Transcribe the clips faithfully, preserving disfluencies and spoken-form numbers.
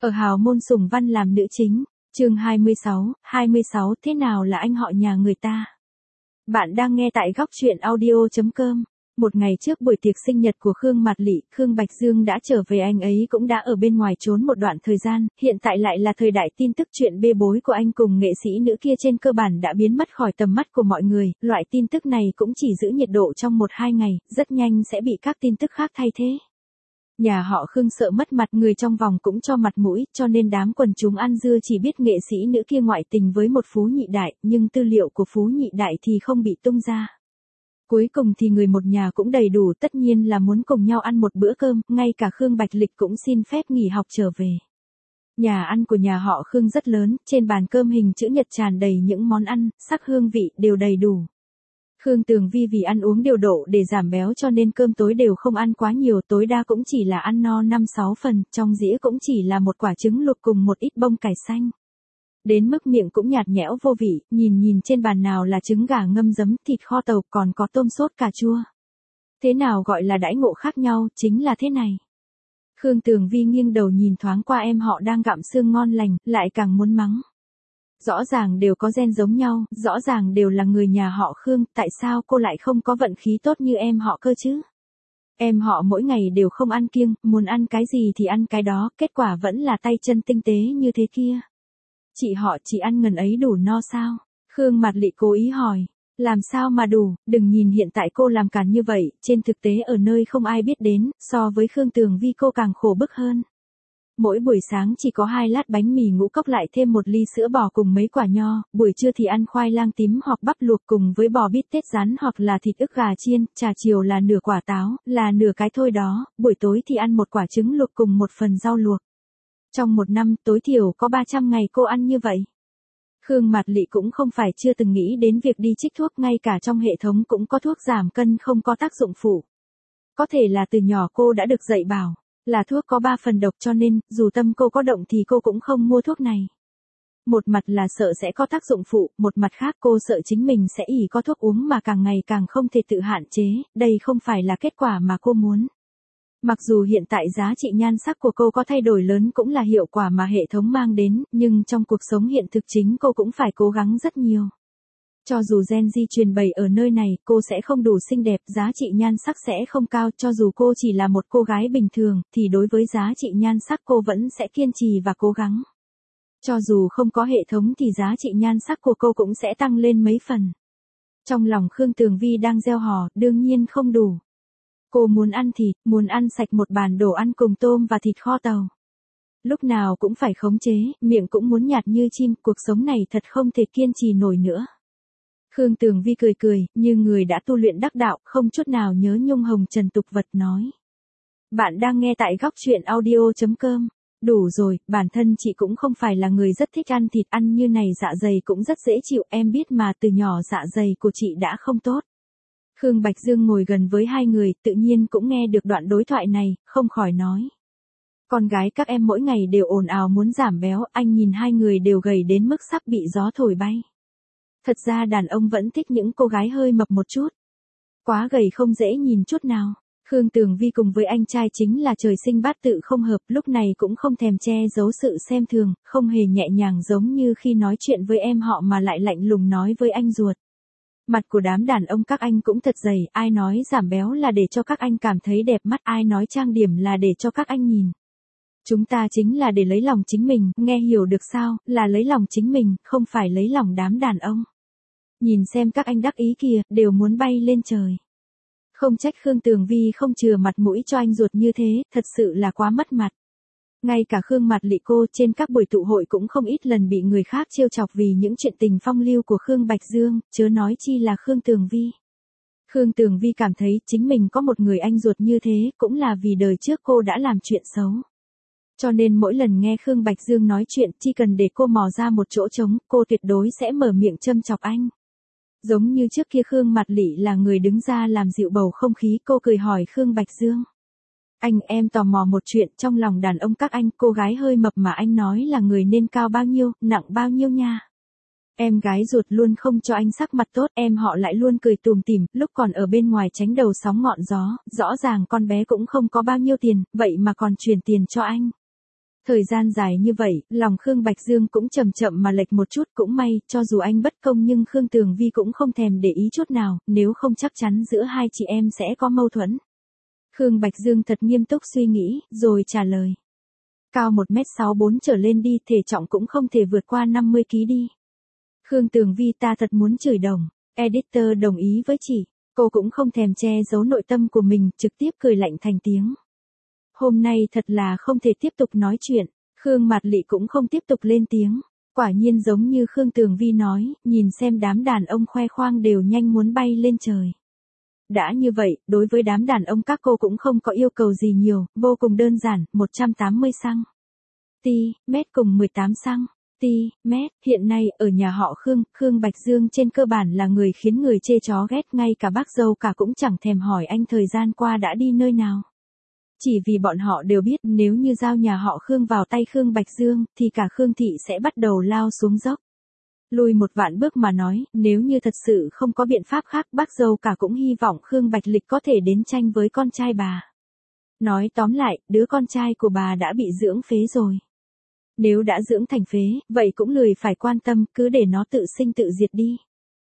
Ở hào môn Sùng Văn làm nữ chính, chương hai mươi sáu, hai mươi sáu thế nào là anh họ nhà người ta? Bạn đang nghe tại góc truyện audio chấm com. Một ngày trước buổi tiệc sinh nhật của Khương Mạt Lị, Khương Bạch Dương đã trở về, anh ấy cũng đã ở bên ngoài trốn một đoạn thời gian, hiện tại lại là thời đại tin tức chuyện bê bối của anh cùng nghệ sĩ nữ kia trên cơ bản đã biến mất khỏi tầm mắt của mọi người, loại tin tức này cũng chỉ giữ nhiệt độ trong một hai ngày, rất nhanh sẽ bị các tin tức khác thay thế. Nhà họ Khương sợ mất mặt, người trong vòng cũng cho mặt mũi, cho nên đám quần chúng ăn dưa chỉ biết nghệ sĩ nữ kia ngoại tình với một phú nhị đại, nhưng tư liệu của phú nhị đại thì không bị tung ra. Cuối cùng thì người một nhà cũng đầy đủ, tất nhiên là muốn cùng nhau ăn một bữa cơm, ngay cả Khương Bạch Lịch cũng xin phép nghỉ học trở về. Nhà ăn của nhà họ Khương rất lớn, trên bàn cơm hình chữ nhật tràn đầy những món ăn, sắc hương vị đều đầy đủ. Khương Tường Vi vì ăn uống điều độ để giảm béo cho nên cơm tối đều không ăn quá nhiều, tối đa cũng chỉ là ăn no năm sáu phần, trong dĩa cũng chỉ là một quả trứng luộc cùng một ít bông cải xanh. Đến mức miệng cũng nhạt nhẽo vô vị, nhìn nhìn trên bàn nào là trứng gà ngâm giấm, thịt kho tàu, còn có tôm sốt cà chua. Thế nào gọi là đãi ngộ khác nhau, chính là thế này. Khương Tường Vi nghiêng đầu nhìn thoáng qua em họ đang gặm xương ngon lành, lại càng muốn mắng. Rõ ràng đều có gen giống nhau, rõ ràng đều là người nhà họ Khương, tại sao cô lại không có vận khí tốt như em họ cơ chứ? Em họ mỗi ngày đều không ăn kiêng, muốn ăn cái gì thì ăn cái đó, kết quả vẫn là tay chân tinh tế như thế kia. Chị họ chỉ ăn ngần ấy đủ no sao? Khương Mạt Lị cố ý hỏi. Làm sao mà đủ, đừng nhìn hiện tại cô làm càn như vậy, trên thực tế ở nơi không ai biết đến, so với Khương Tường Vi cô càng khổ bức hơn. Mỗi buổi sáng chỉ có hai lát bánh mì ngũ cốc lại thêm một ly sữa bò cùng mấy quả nho, buổi trưa thì ăn khoai lang tím hoặc bắp luộc cùng với bò bít tết rán hoặc là thịt ức gà chiên, trà chiều là nửa quả táo, là nửa cái thôi đó, buổi tối thì ăn một quả trứng luộc cùng một phần rau luộc. Trong một năm tối thiểu có ba trăm ngày cô ăn như vậy. Khương Mạt Lị cũng không phải chưa từng nghĩ đến việc đi trích thuốc, ngay cả trong hệ thống cũng có thuốc giảm cân không có tác dụng phụ. Có thể là từ nhỏ cô đã được dạy bảo là thuốc có ba phần độc, cho nên, dù tâm cô có động thì cô cũng không mua thuốc này. Một mặt là sợ sẽ có tác dụng phụ, một mặt khác cô sợ chính mình sẽ ỷ có thuốc uống mà càng ngày càng không thể tự hạn chế, đây không phải là kết quả mà cô muốn. Mặc dù hiện tại giá trị nhan sắc của cô có thay đổi lớn cũng là hiệu quả mà hệ thống mang đến, nhưng trong cuộc sống hiện thực chính cô cũng phải cố gắng rất nhiều. Cho dù gen di truyền bày ở nơi này, cô sẽ không đủ xinh đẹp, giá trị nhan sắc sẽ không cao, cho dù cô chỉ là một cô gái bình thường, thì đối với giá trị nhan sắc cô vẫn sẽ kiên trì và cố gắng. Cho dù không có hệ thống thì giá trị nhan sắc của cô cũng sẽ tăng lên mấy phần. Trong lòng Khương Tường Vi đang gieo hò, đương nhiên không đủ. Cô muốn ăn thịt, muốn ăn sạch một bàn đồ ăn cùng tôm và thịt kho tàu. Lúc nào cũng phải khống chế, miệng cũng muốn nhạt như chim, cuộc sống này thật không thể kiên trì nổi nữa. Khương Tường Vi cười cười, như người đã tu luyện đắc đạo, không chút nào nhớ nhung hồng trần tục vật nói. Bạn đang nghe tại góc truyện audio chấm com. Đủ rồi, bản thân chị cũng không phải là người rất thích ăn thịt, ăn như này dạ dày cũng rất dễ chịu, em biết mà, từ nhỏ dạ dày của chị đã không tốt. Khương Bạch Dương ngồi gần với hai người, tự nhiên cũng nghe được đoạn đối thoại này, không khỏi nói. Con gái các em mỗi ngày đều ồn ào muốn giảm béo, anh nhìn hai người đều gầy đến mức sắp bị gió thổi bay. Thật ra đàn ông vẫn thích những cô gái hơi mập một chút. Quá gầy không dễ nhìn chút nào. Khương Tường Vi cùng với anh trai chính là trời sinh bát tự không hợp, lúc này cũng không thèm che giấu sự xem thường, không hề nhẹ nhàng giống như khi nói chuyện với em họ mà lại lạnh lùng nói với anh ruột. Mặt của đám đàn ông các anh cũng thật dày, ai nói giảm béo là để cho các anh cảm thấy đẹp mắt, ai nói trang điểm là để cho các anh nhìn. Chúng ta chính là để lấy lòng chính mình, nghe hiểu được sao, là lấy lòng chính mình, không phải lấy lòng đám đàn ông. Nhìn xem các anh đắc ý kìa, đều muốn bay lên trời. Không trách Khương Tường Vi không chừa mặt mũi cho anh ruột như thế, thật sự là quá mất mặt. Ngay cả Khương Mạt Lị cô trên các buổi tụ hội cũng không ít lần bị người khác trêu chọc vì những chuyện tình phong lưu của Khương Bạch Dương, chớ nói chi là Khương Tường Vi. Khương Tường Vi cảm thấy chính mình có một người anh ruột như thế cũng là vì đời trước cô đã làm chuyện xấu. Cho nên mỗi lần nghe Khương Bạch Dương nói chuyện, chỉ cần để cô mò ra một chỗ trống, cô tuyệt đối sẽ mở miệng châm chọc anh. Giống như trước kia Khương Mạt Lị là người đứng ra làm dịu bầu không khí, cô cười hỏi Khương Bạch Dương. Anh, em tò mò một chuyện, trong lòng đàn ông các anh, cô gái hơi mập mà anh nói là người nên cao bao nhiêu, nặng bao nhiêu nha. Em gái ruột luôn không cho anh sắc mặt tốt, em họ lại luôn cười tùm tìm, lúc còn ở bên ngoài tránh đầu sóng ngọn gió, rõ ràng con bé cũng không có bao nhiêu tiền, vậy mà còn truyền tiền cho anh. Thời gian dài như vậy, lòng Khương Bạch Dương cũng chậm chậm mà lệch một chút, cũng may, cho dù anh bất công nhưng Khương Tường Vi cũng không thèm để ý chút nào, nếu không chắc chắn giữa hai chị em sẽ có mâu thuẫn. Khương Bạch Dương thật nghiêm túc suy nghĩ, rồi trả lời. Cao một mét sáu bốn trở lên đi, thể trọng cũng không thể vượt qua năm mươi ki lô gam đi. Khương Tường Vi ta thật muốn chửi đồng. Editor đồng ý với chị. Cô cũng không thèm che giấu nội tâm của mình, trực tiếp cười lạnh thành tiếng. Hôm nay thật là không thể tiếp tục nói chuyện. Khương Mạt Lị cũng không tiếp tục lên tiếng. Quả nhiên giống như Khương Tường Vi nói, nhìn xem đám đàn ông khoe khoang đều nhanh muốn bay lên trời. Đã như vậy, đối với đám đàn ông các cô cũng không có yêu cầu gì nhiều, vô cùng đơn giản, một trăm tám mươi xăng-ti-mét cùng mười tám xăng-ti-mét. Hiện nay, ở nhà họ Khương, Khương Bạch Dương trên cơ bản là người khiến người chê chó ghét, ngay cả bác dâu cả cũng chẳng thèm hỏi anh thời gian qua đã đi nơi nào. Chỉ vì bọn họ đều biết nếu như giao nhà họ Khương vào tay Khương Bạch Dương, thì cả Khương thị sẽ bắt đầu lao xuống dốc. Lùi một vạn bước mà nói, nếu như thật sự không có biện pháp khác, bác dâu cả cũng hy vọng Khương Bạch Lịch có thể đến tranh với con trai bà. Nói tóm lại, đứa con trai của bà đã bị dưỡng phế rồi. Nếu đã dưỡng thành phế, vậy cũng lười phải quan tâm, cứ để nó tự sinh tự diệt đi.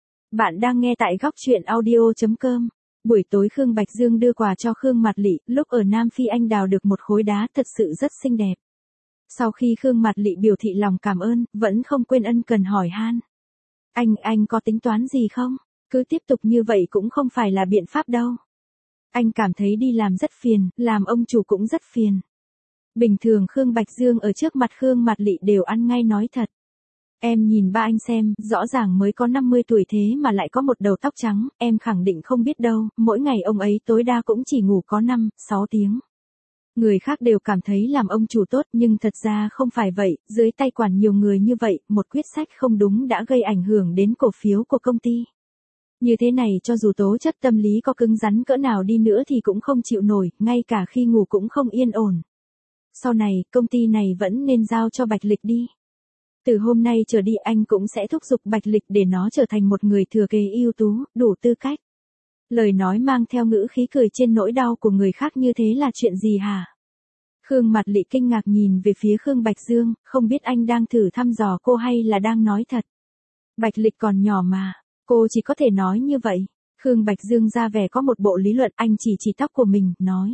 Bạn đang nghe tại góc truyện audio chấm com. Buổi tối Khương Bạch Dương đưa quà cho Khương Mạt Lị, lúc ở Nam Phi anh đào được một khối đá thật sự rất xinh đẹp. Sau khi Khương Mạt Lị biểu thị lòng cảm ơn, vẫn không quên ân cần hỏi han. Anh, anh có tính toán gì không? Cứ tiếp tục như vậy cũng không phải là biện pháp đâu. Anh cảm thấy đi làm rất phiền, làm ông chủ cũng rất phiền. Bình thường Khương Bạch Dương ở trước mặt Khương Mạt Lị đều ăn ngay nói thật. Em nhìn ba anh xem, rõ ràng mới có năm mươi tuổi thế mà lại có một đầu tóc trắng, em khẳng định không biết đâu, mỗi ngày ông ấy tối đa cũng chỉ ngủ có năm, sáu tiếng. Người khác đều cảm thấy làm ông chủ tốt nhưng thật ra không phải vậy, dưới tay quản nhiều người như vậy, một quyết sách không đúng đã gây ảnh hưởng đến cổ phiếu của công ty. Như thế này cho dù tố chất tâm lý có cứng rắn cỡ nào đi nữa thì cũng không chịu nổi, ngay cả khi ngủ cũng không yên ổn. Sau này, công ty này vẫn nên giao cho Bạch Lịch đi. Từ hôm nay trở đi anh cũng sẽ thúc giục Bạch Lịch để nó trở thành một người thừa kế ưu tú, đủ tư cách. Lời nói mang theo ngữ khí cười trên nỗi đau của người khác như thế là chuyện gì hả? Khương Mạt Lị kinh ngạc nhìn về phía Khương Bạch Dương, không biết anh đang thử thăm dò cô hay là đang nói thật. Bạch Lịch còn nhỏ mà, cô chỉ có thể nói như vậy. Khương Bạch Dương ra vẻ có một bộ lý luận, anh chỉ chỉ tóc của mình, nói.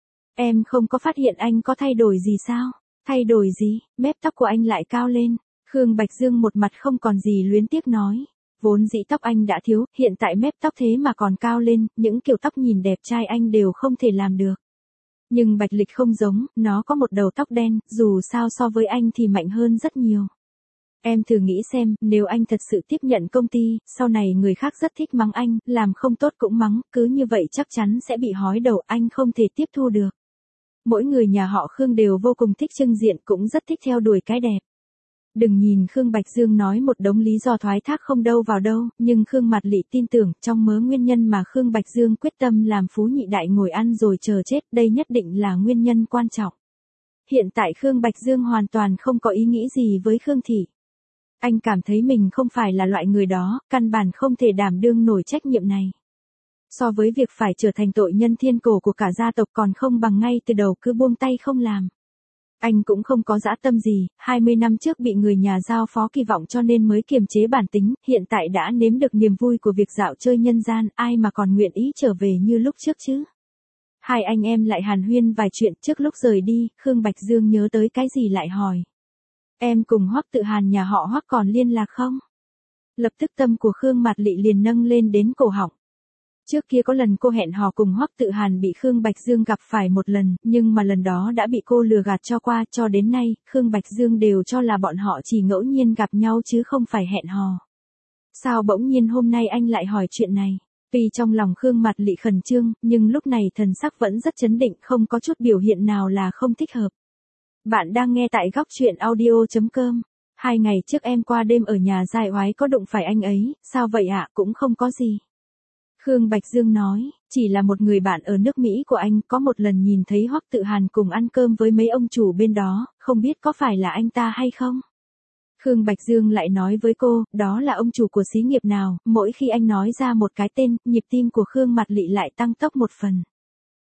Em không có phát hiện anh có thay đổi gì sao? Thay đổi gì? Mép tóc của anh lại cao lên. Khương Bạch Dương một mặt không còn gì luyến tiếc nói. Vốn dĩ tóc anh đã thiếu, hiện tại mép tóc thế mà còn cao lên, những kiểu tóc nhìn đẹp trai anh đều không thể làm được. Nhưng Bạch Lịch không giống, nó có một đầu tóc đen, dù sao so với anh thì mạnh hơn rất nhiều. Em thử nghĩ xem, nếu anh thật sự tiếp nhận công ty, sau này người khác rất thích mắng anh, làm không tốt cũng mắng, cứ như vậy chắc chắn sẽ bị hói đầu, anh không thể tiếp thu được. Mỗi người nhà họ Khương đều vô cùng thích trưng diện, cũng rất thích theo đuổi cái đẹp. Đừng nhìn Khương Bạch Dương nói một đống lý do thoái thác không đâu vào đâu, nhưng Khương Mạt Lị tin tưởng trong mớ nguyên nhân mà Khương Bạch Dương quyết tâm làm phú nhị đại ngồi ăn rồi chờ chết, đây nhất định là nguyên nhân quan trọng. Hiện tại Khương Bạch Dương hoàn toàn không có ý nghĩ gì với Khương thị. Anh cảm thấy mình không phải là loại người đó, căn bản không thể đảm đương nổi trách nhiệm này. So với việc phải trở thành tội nhân thiên cổ của cả gia tộc còn không bằng ngay từ đầu cứ buông tay không làm. Anh cũng không có dã tâm gì, hai mươi năm trước bị người nhà giao phó kỳ vọng cho nên mới kiềm chế bản tính, hiện tại đã nếm được niềm vui của việc dạo chơi nhân gian, ai mà còn nguyện ý trở về như lúc trước chứ. Hai anh em lại hàn huyên vài chuyện, trước lúc rời đi, Khương Bạch Dương nhớ tới cái gì lại hỏi. Em cùng Hoắc Tự Hàn nhà họ Hoắc còn liên lạc không? Lập tức tâm của Khương Mạt Lị liền nâng lên đến cổ họng. Trước kia có lần cô hẹn hò cùng Hoắc Tự Hàn bị Khương Bạch Dương gặp phải một lần, nhưng mà lần đó đã bị cô lừa gạt cho qua, cho đến nay, Khương Bạch Dương đều cho là bọn họ chỉ ngẫu nhiên gặp nhau chứ không phải hẹn hò. Sao bỗng nhiên hôm nay anh lại hỏi chuyện này? Tuy trong lòng Khương Mạt Lị khẩn trương, nhưng lúc này thần sắc vẫn rất trấn định, không có chút biểu hiện nào là không thích hợp. Bạn đang nghe tại góc truyện audio chấm com. Hai ngày trước em qua đêm ở nhà Giai Oái có đụng phải anh ấy, sao vậy ạ? Cũng không có gì. Khương Bạch Dương nói, chỉ là một người bạn ở nước Mỹ của anh, có một lần nhìn thấy Hoắc Tự Hàn cùng ăn cơm với mấy ông chủ bên đó, không biết có phải là anh ta hay không? Khương Bạch Dương lại nói với cô, đó là ông chủ của xí nghiệp nào, mỗi khi anh nói ra một cái tên, nhịp tim của Khương Mạt Lị lại tăng tốc một phần.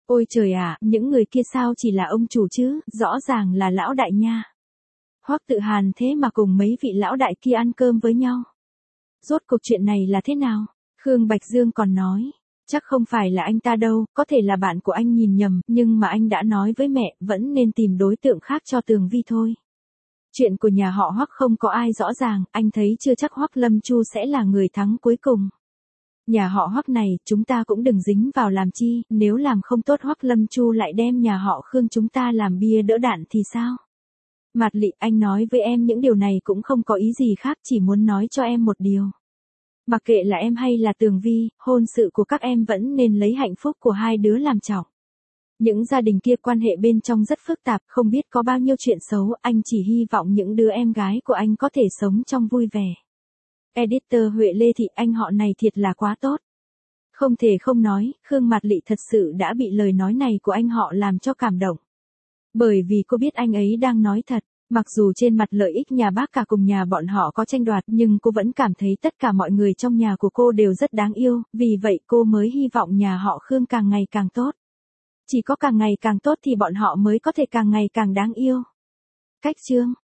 Ôi trời ạ, những người kia sao chỉ là ông chủ chứ, rõ ràng là lão đại nha. Hoắc Tự Hàn thế mà cùng mấy vị lão đại kia ăn cơm với nhau. Rốt cuộc chuyện này là thế nào? Khương Bạch Dương còn nói, chắc không phải là anh ta đâu, có thể là bạn của anh nhìn nhầm, nhưng mà anh đã nói với mẹ, vẫn nên tìm đối tượng khác cho Tường Vi thôi. Chuyện của nhà họ Hoắc không có ai rõ ràng, anh thấy chưa chắc Hoắc Lâm Chu sẽ là người thắng cuối cùng. Nhà họ Hoắc này, chúng ta cũng đừng dính vào làm chi, nếu làm không tốt Hoắc Lâm Chu lại đem nhà họ Khương chúng ta làm bia đỡ đạn thì sao? Mạt Lị, anh nói với em những điều này cũng không có ý gì khác, chỉ muốn nói cho em một điều. Mặc kệ là em hay là Tường Vi, hôn sự của các em vẫn nên lấy hạnh phúc của hai đứa làm trọng. Những gia đình kia quan hệ bên trong rất phức tạp, không biết có bao nhiêu chuyện xấu, anh chỉ hy vọng những đứa em gái của anh có thể sống trong vui vẻ. Editor Huệ Lê Thị, anh họ này thiệt là quá tốt. Không thể không nói, Khương Mạt Lị thật sự đã bị lời nói này của anh họ làm cho cảm động. Bởi vì cô biết anh ấy đang nói thật, mặc dù trên mặt lợi ích nhà bác cả cùng nhà bọn họ có tranh đoạt, nhưng cô vẫn cảm thấy tất cả mọi người trong nhà của cô đều rất đáng yêu, vì vậy cô mới hy vọng nhà họ Khương càng ngày càng tốt. Chỉ có càng ngày càng tốt thì bọn họ mới có thể càng ngày càng đáng yêu. Cách chương